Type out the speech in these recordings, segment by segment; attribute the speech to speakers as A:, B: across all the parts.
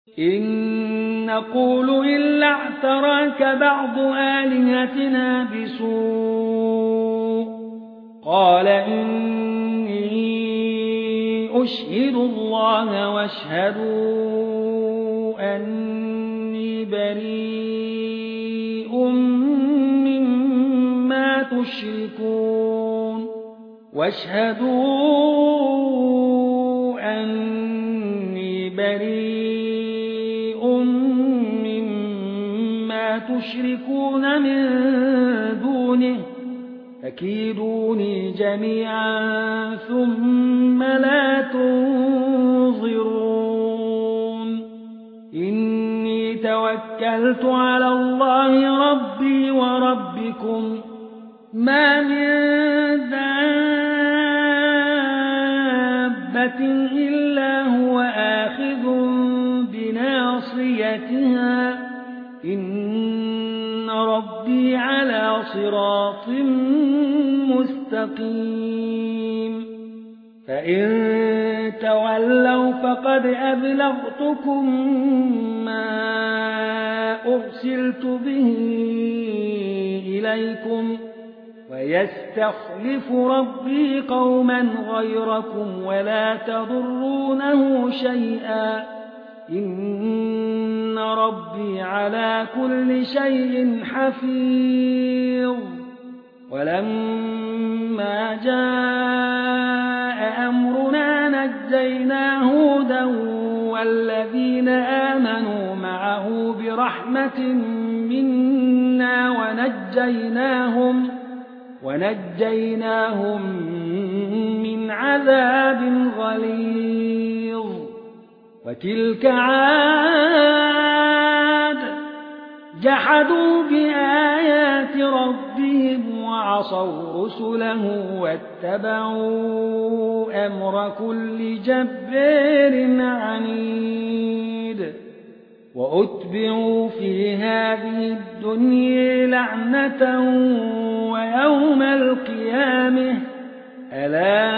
A: إن نقول إلا اعتراك بعض آلهتنا بسوء قال إني أشهد الله واشهدوا أني بريء مما تشركون واشهدوا أني بريء مما تشركون من دونه فكيدوني جميعا ثم لا تنظرون إني توكلت على الله ربي وربكم ما من دابة إلا هو آخذ بناصيتها إن ربي على صراط مستقيم فإن تولوا فقد أبلغتكم ما أرسلت به إليكم ويستخلف ربي قوما غيركم ولا تضرونه شيئا إن ربي على كل شيء حفيظ ولما جاء أمرنا نجينا هودا والذين آمنوا معه برحمة منا ونجيناهم من عذاب غليظ وتلك عاد جحدوا بآيات ربهم وعصوا رسله واتبعوا أمر كل جبار عنيد وأتبعوا في هذه الدنيا لعنة ويوم القيامة ألا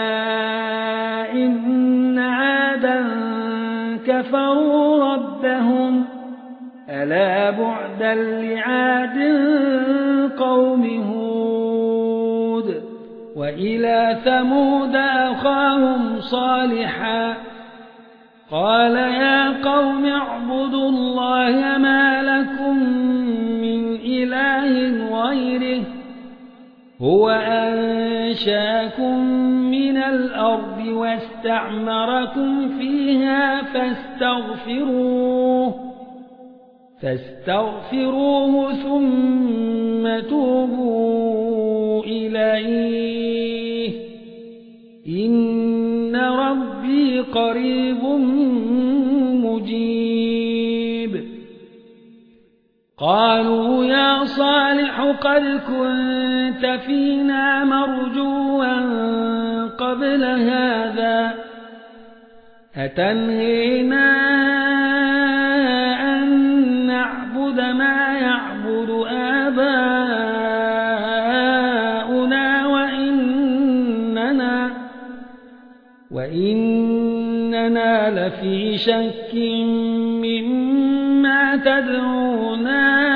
A: إن عادا كفروا ربهم ألا بعدا لعاد قوم هود وإلى ثمود أخاهم صالحا قال يا قوم اعبدوا الله ما لكم من إله غيره هو أنشاكم من الأرض واستعمركم فيها فاستغفروه ثم توبوا إليه إن ربي قريب مجيب قالوا يا صالح قد كنت فينا مرجوا قبل هذا أتنهينا أن نعبد ما يعبد آباؤنا وإننا لفي شك مما تدعونا